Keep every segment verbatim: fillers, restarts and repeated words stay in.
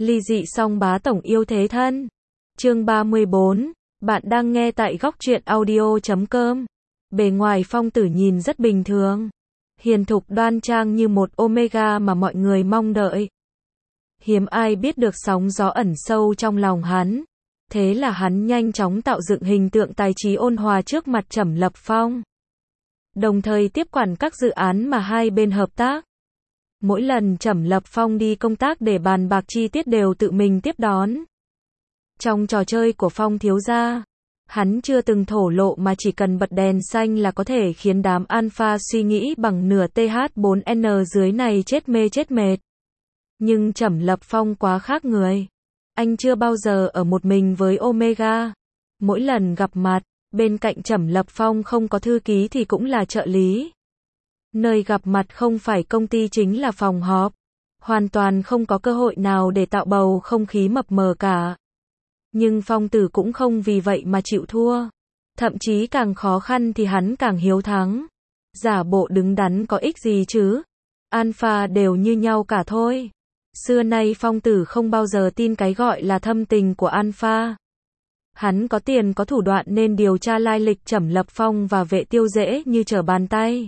Ly dị song bá tổng yêu thế thân. Chương ba mươi bốn. Bạn đang nghe tại góc truyện audio chấm com. Bề ngoài Phong Tử nhìn rất bình thường, hiền thục đoan trang như một Omega mà mọi người mong đợi. Hiếm ai biết được sóng gió ẩn sâu trong lòng hắn. Thế là hắn nhanh chóng tạo dựng hình tượng tài trí ôn hòa trước mặt Trầm Lập Phong, đồng thời tiếp quản các dự án mà hai bên hợp tác. Mỗi lần Trầm Lập Phong đi công tác để bàn bạc chi tiết đều tự mình tiếp đón. Trong trò chơi của Phong thiếu gia, hắn chưa từng thổ lộ mà chỉ cần bật đèn xanh là có thể khiến đám alpha suy nghĩ bằng nửa T H bốn N dưới này chết mê chết mệt. Nhưng Trầm Lập Phong quá khác người. Anh chưa bao giờ ở một mình với Omega. Mỗi lần gặp mặt, bên cạnh Trầm Lập Phong không có thư ký thì cũng là trợ lý. Nơi gặp mặt không phải công ty chính là phòng họp. Hoàn toàn không có cơ hội nào để tạo bầu không khí mập mờ cả. Nhưng Phong Tử cũng không vì vậy mà chịu thua. Thậm chí càng khó khăn thì hắn càng hiếu thắng. Giả bộ đứng đắn có ích gì chứ? Alpha đều như nhau cả thôi. Xưa nay Phong Tử không bao giờ tin cái gọi là thâm tình của Alpha. Hắn có tiền có thủ đoạn nên điều tra lai lịch Trầm Lập Phong và Vệ Tiêu dễ như trở bàn tay.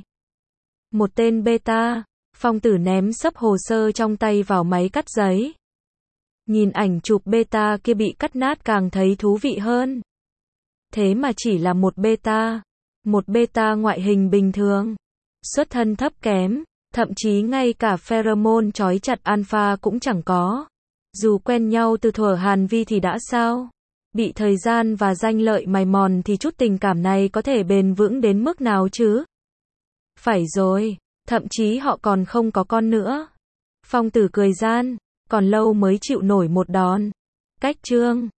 Một tên beta, Phong Tử ném sấp hồ sơ trong tay vào máy cắt giấy. Nhìn ảnh chụp beta kia bị cắt nát càng thấy thú vị hơn. Thế mà chỉ là một beta, một beta ngoại hình bình thường, xuất thân thấp kém, thậm chí ngay cả pheromone trói chặt alpha cũng chẳng có. Dù quen nhau từ thuở Hàn Vi thì đã sao? Bị thời gian và danh lợi mài mòn thì chút tình cảm này có thể bền vững đến mức nào chứ? Phải rồi, thậm chí họ còn không có con nữa. Phong Tử cười gian, còn lâu mới chịu nổi một đòn. Cách chương